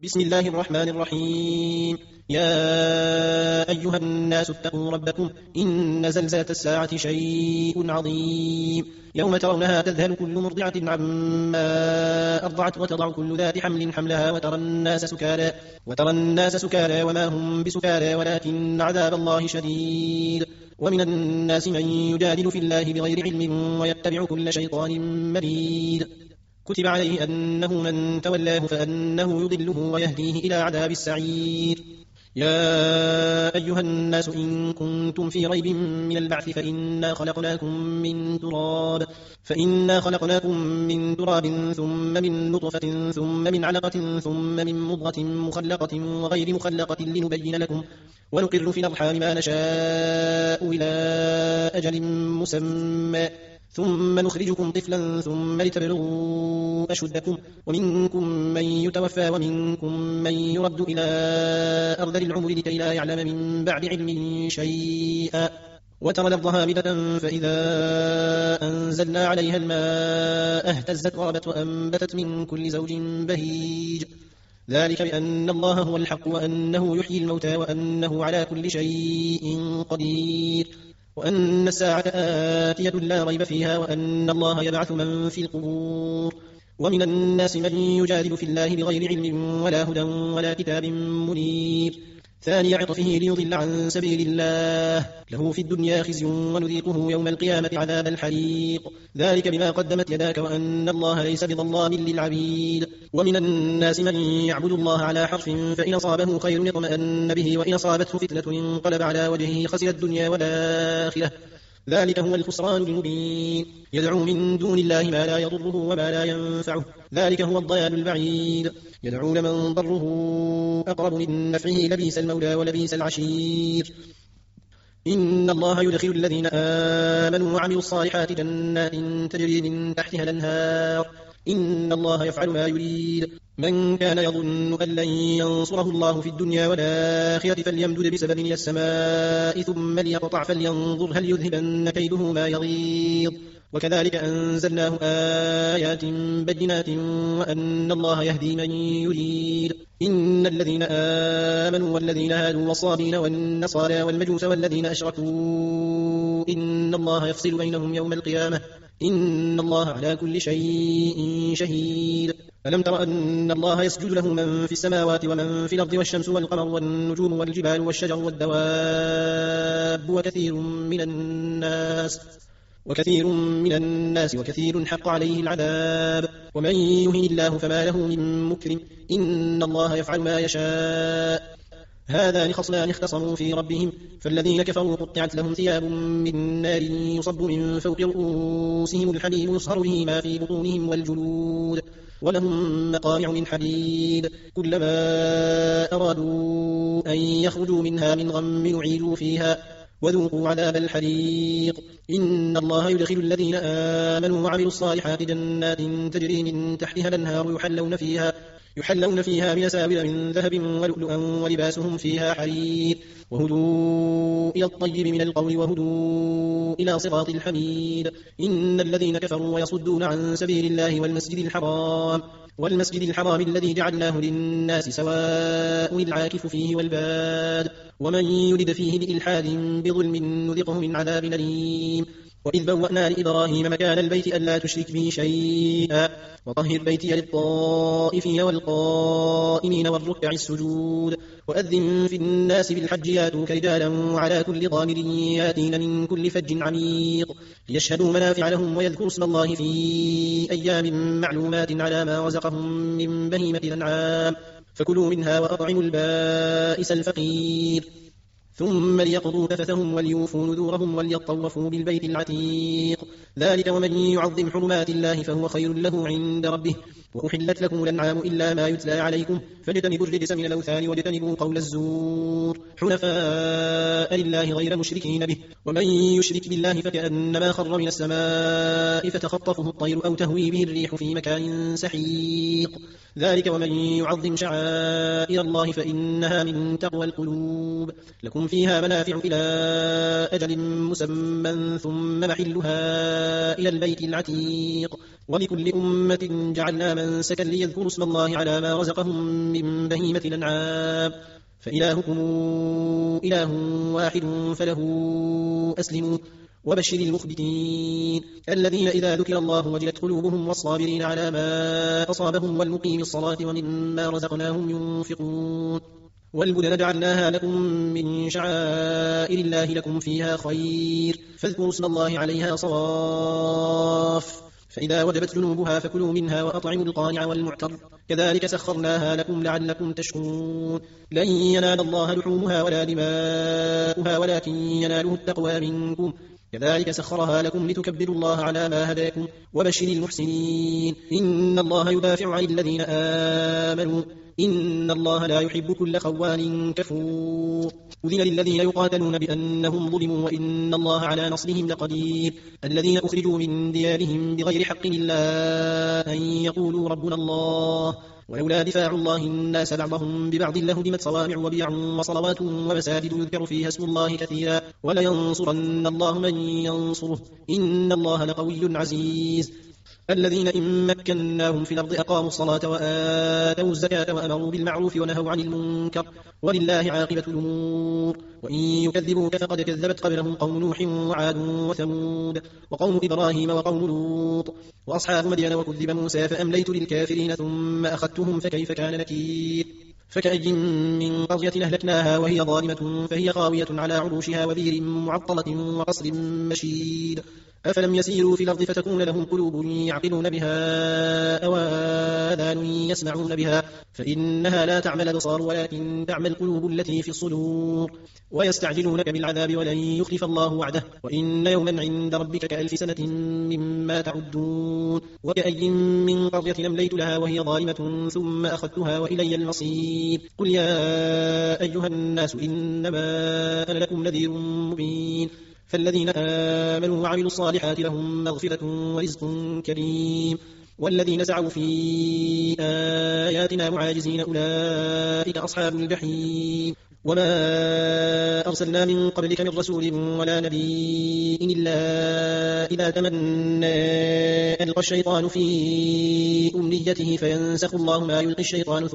بسم الله الرحمن الرحيم. يا أيها الناس اتقوا ربكم إن زلزلة الساعة شيء عظيم. يوم ترونها تذهل كل مرضعة عما أرضعت وتضع كل ذات حمل حملها وترى الناس سكارى وما هم بسكارى ولكن عذاب الله شديد. ومن الناس من يجادل في الله بغير علم ويتبع كل شيطان مريد. كتب عليه أنه من تولاه فأنه يضله ويهديه إلى عذاب السعير. يا أيها الناس إن كنتم في ريب من البعث فإنا خلقناكم من تراب ثم من نطفة ثم من علقة ثم من مضغة مخلقة وغير مخلقة لنبين لكم ونقر في الأرحام ما نشاء إلى أجل مسمى ثم نخرجكم طفلا ثم لتبلغوا أشدكم ومنكم من يتوفى ومنكم من يرد إلى أرذل العمر لكي لا يعلم من بعد علم شيئا. وترى الأرض هامدة فإذا أنزلنا عليها الماء اهتزت وربت وأنبتت من كل زوج بهيج. ذلك بأن الله هو الحق وأنه يحيي الموتى وأنه على كل شيء قدير وأن الساعة آتية لا ريب فيها وأن الله يبعث من في القبور. ومن الناس من يجادل في الله بغير علم ولا هدى ولا كتاب منير. ثاني عطفه ليضل عن سبيل الله له في الدنيا خزي ونذيقه يوم القيامة عذاب الحريق. ذلك بما قدمت يداك وأن الله ليس بظلام للعبيد. ومن الناس من يعبد الله على حرف فإن أصابه خير اطمأن به وإن أصابته فتنة انقلب على وجهه خسر الدنيا والآخرة. ذلك هو الخسران المبين. يدعو من دون الله ما لا يضره وما لا ينفعه ذلك هو الضلال البعيد. يدعو لمن ضره أقرب من نفعه لبئس المولى ولبئس العشير. إن الله يدخل الذين آمنوا وعملوا الصالحات جنات تجري من تحتها الأنهار إن الله يفعل ما يريد. من كان يظن أن لن ينصره الله في الدنيا والآخرة فليمدد بسبب إلى السماء ثم ليقطع فلينظر هل يذهبن كيده ما يغيظ. وكذلك أنزلناه آيات بينات وأن الله يهدي من يريد. إن الذين آمنوا والذين هادوا والصابين والنصارى والمجوس والذين أشركوا إن الله يفصل بينهم يوم القيامة إن الله على كل شيء شهيد. ألم تر أن الله يسجد له من في السماوات ومن في الأرض والشمس والقمر والنجوم والجبال والشجر والدواب وكثير من الناس وكثير حق عليه العذاب. ومن يهن الله فما له من مكرم إن الله يفعل ما يشاء. هذان خصمان اختصموا في ربهم فالذين كفروا قطعت لهم ثياب من نار يصب من فوق رؤوسهم الحميم يصهر به ما في بطونهم والجلود ولهم مقامع من حديد كلما أرادوا أن يخرجوا منها من غم يعيدوا فيها وذوقوا عذاب الحريق. إن الله يدخل الذين آمنوا وعملوا الصالحات جنات تجري من تحتها الأنهار يحلون فيها من أساور من ذهب ولؤلؤا ولباسهم فيها حرير وهدوا إلى الطيب من القول وهدوا إلى صراط الحميد. إن الذين كفروا ويصدون عن سبيل الله والمسجد الحرام الذي جعلناه للناس سواء العاكف فيه والباد ومن يرد فيه بإلحاد بظلم نذقه من عذاب أليم. وإذ بوأنا لإبراهيم مكان البيت ألا تشرك به شيئا وطهر بيتي للطائفين والقائمين والركع السجود. وأذن في الناس بالحج ياتوك رجالا وعلى كل ضامر ياتين من كل فج عميق ليشهدوا منافع لهم ويذكروا اسم الله في أيام معلومات على ما رزقهم من بهيمة الأنعام فكلوا منها وأطعموا البائس الفقير ثم ليقضوا تفثهم وليوفوا نذورهم وليطوفوا بالبيت العتيق. ذلك ومن يعظم حرمات الله فهو خير له عند ربه. وأحلت لكم الأنعام إلا ما يتلى عليكم فاجتنبوا الرجس من الأوثان واجتنبوا قول الزور حنفاء لله غير مشركين به. ومن يشرك بالله فكأنما خر من السماء فتخطفه الطير أو تهوي به الريح في مكان سحيق. ذلك ومن يعظم شعائر الله فإنها من تقوى القلوب. لكم فيها منافع إلى أجل مسمى ثم محلها إلى البيت العتيق. ولكل أمة جعلنا منسكا ليذكروا اسم الله على ما رزقهم من بهيمة الأنعام فإلهكم إله واحد فله أسلموا وبشر المخبتين الذين إذا ذكر الله وجلت قلوبهم والصابرين على ما أصابهم والمقيم الصلاة ومما رزقناهم ينفقون والبدن جعلناها لكم من شعائر الله لكم فيها خير فاذكروا اسم الله عليها صواف فإذا وجبت جنوبها فكلوا منها وأطعموا القانع والمعتر كذلك سخرناها لكم لعلكم تشكرون لن ينال الله لحومها ولا دماؤها ولكن يناله التقوى منكم كذلك سخرها لكم لتكبروا الله على ما هداكم وبشر المحسنين إن الله يدافع عن الذين آمنوا إن الله لا يحب كل خوان كفور أذن للذين يقاتلون بأنهم ظلموا وإن الله على نصرهم لقدير الذين أخرجوا من ديارهم بغير حق إلا أن يقولوا ربنا الله ولولا دفاع الله الناس بعضهم ببعض لهدمت صوامع وبيع وصلوات ومساجد يذكر فيها اسم الله كثيرا ولينصرن الله من ينصره إن الله لقوي عزيز الذين إن مكناهم في الأرض أقاموا الصلاة وآتوا الزكاة وأمروا بالمعروف ونهوا عن المنكر ولله عاقبة الأمور وإن يكذبوك فقد كذبت قبلهم قوم نوح وعاد وثمود وقوم إبراهيم وقوم لوط وأصحاب مدين وكذب موسى فأمليت للكافرين ثم أخذتهم فكيف كان نكير فكأي من قرية أهلكناها وهي ظالمة فهي خاوية على عروشها وبير معطلة وقصر مشيد أفلم يسيروا في الأرض فتكون لهم قلوب يعقلون بها أو آذان يسمعون بها فإنها لا تعمل الأبصار ولكن تعمل القلوب التي في الصدور ويستعجلونك بالعذاب ولن يخلف الله وعده وإن يوما عند ربك كألف سنة مما تعدون وكأي من قرية أمليت لها وهي ظالمة ثم أخذتها وإلي المصير قل يا أيها الناس إنما أنا لكم نذير مبين فالذين آمنوا وعملوا الصالحات لهم مغفرة ورزق كريم والذين سعوا في آياتنا معاجزين أولئك أصحاب الجحيم وما أرسلنا من قبلك من رسول ولا نبي إلا إذا تمنى ألقى الشيطان في أمنيته فينسخ الله ما يلقي الشيطان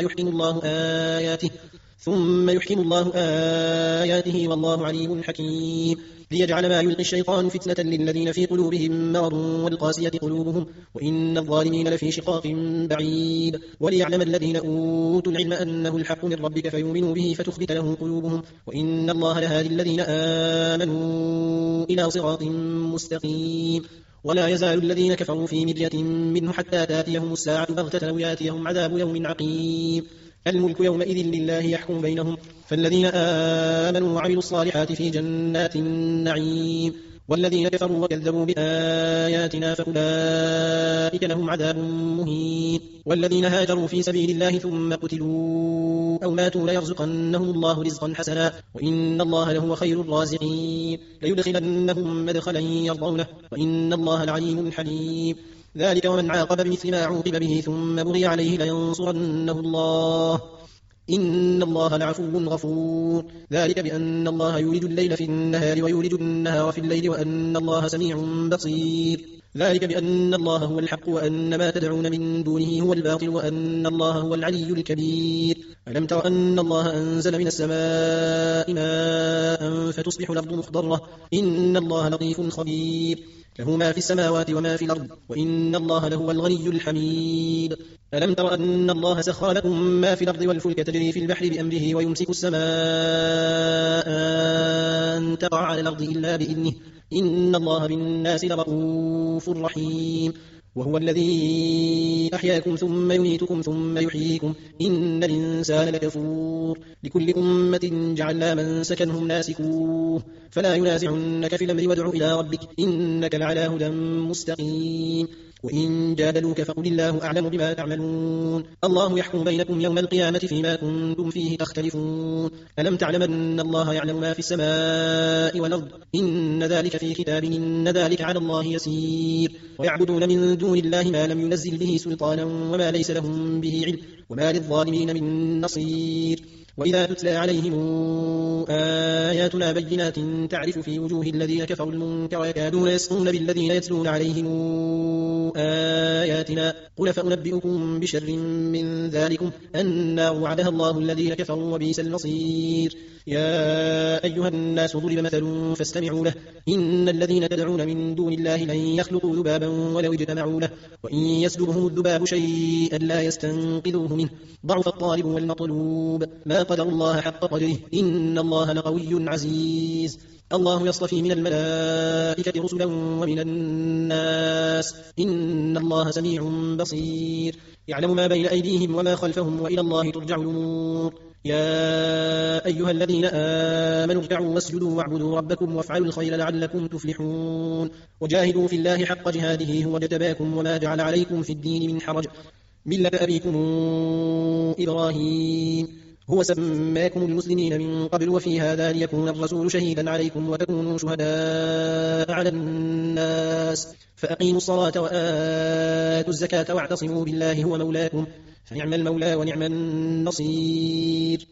ثم يحكم الله آياته والله عليم حكيم ليجعل ما يلقي الشيطان فتنة للذين في قلوبهم مرض والقاسية قلوبهم وإن الظالمين لفي شقاق بعيد وليعلم الذين أوتوا العلم أنه الحق من ربك فيؤمنوا به فتخبت له قلوبهم وإن الله لهادي الذين آمنوا إلى صراط مستقيم ولا يزال الذين كفروا في مرية منه حتى تاتيهم الساعة بغتة أو ياتيهم عذاب يوم عقيم الملك يومئذ لله يحكم بينهم فالذين آمنوا وعملوا الصالحات في جنات النعيم والذين كفروا وكذبوا بآياتنا فأولئك لهم عذاب مهين والذين هاجروا في سبيل الله ثم قتلوا أو ماتوا ليرزقنهم الله رزقا حسنا وإن الله لهو خير الرازقين ليدخلنهم مدخلا يرضونه وإن الله لعليم حليم ذلك ومن عاقب بمثل ما عوقب به ثم بغي عليه لينصرنه الله إن الله لعفو غفور ذلك بأن الله يولج الليل في النهار ويولج النهار في الليل وأن الله سميع بصير ذلك بأن الله هو الحق وأن ما تدعون من دونه هو الباطل وأن الله هو العلي الكبير ألم تر أن الله أنزل من السماء ماء فتصبح الأرض مخضرة إن الله لطيف خبير له ما في السماوات وما في الأرض وإن الله لهو الغني الحميد ألم تر أن الله سخر لكم ما في الأرض والفلك تجري في البحر بأمره ويمسك السماء أن تقع على الأرض إلا بإذنه إن الله بالناس لرؤوف رحيم وهو الذي أحياكم ثم يميتكم ثم يحييكم إن الإنسان لكفور لكل أمة جعلنا من سكنهم ناسكوه فلا ينازعنك في الأمر وادع إلى ربك إنك لعلى هدى مستقيم وإن جادلوك فقل الله أعلم بما تعملون الله يحكم بينكم يوم القيامة فيما كنتم فيه تختلفون ألم تعلم أن الله يعلم ما في السماء والأرض إن ذلك في كتاب إن ذلك على الله يسير ويعبدون من دون الله ما لم ينزل به سلطانا وما ليس لهم به علم وما للظالمين من نصير وإذا تتلى عليهم آياتنا بينات تعرف في وجوه الذين كفروا المنكر يكادون يسطون بالذين يتلون عليهم آياتنا قل فأنبئكم بشر من ذلكم النار وعدها الله الذين كفروا وبئس المصير. يا أيها الناس ضرب مثل فاستمعوا له إن الذين تدعون من دون الله لن يخلقوا ذبابا ولو اجتمعوا له وإن يسلبهم الذباب شيئا لا يستنقذوه منه ضعف الطالب والمطلوب ما قدر الله حق قدره إن الله لقوي عزيز. الله يصطفي من الملائكة رسلا ومن الناس إن الله سميع بصير يعلم ما بين أيديهم وما خلفهم وإلى الله ترجع الأمور. يا أيها الذين آمنوا اركعوا واسجدوا واعبدوا ربكم وافعلوا الخير لعلكم تفلحون وجاهدوا في الله حق جهاده هو اجتباكم وما جعل عليكم في الدين من حرج ملة أبيكم إبراهيم هو سماكم المسلمين من قبل وفي هذا ليكون الرسول شهيدا عليكم وتكونوا شهداء على الناس فأقيموا الصلاة وآتوا الزكاة واعتصموا بالله هو مولاكم فنعم المولى ونعم النصير.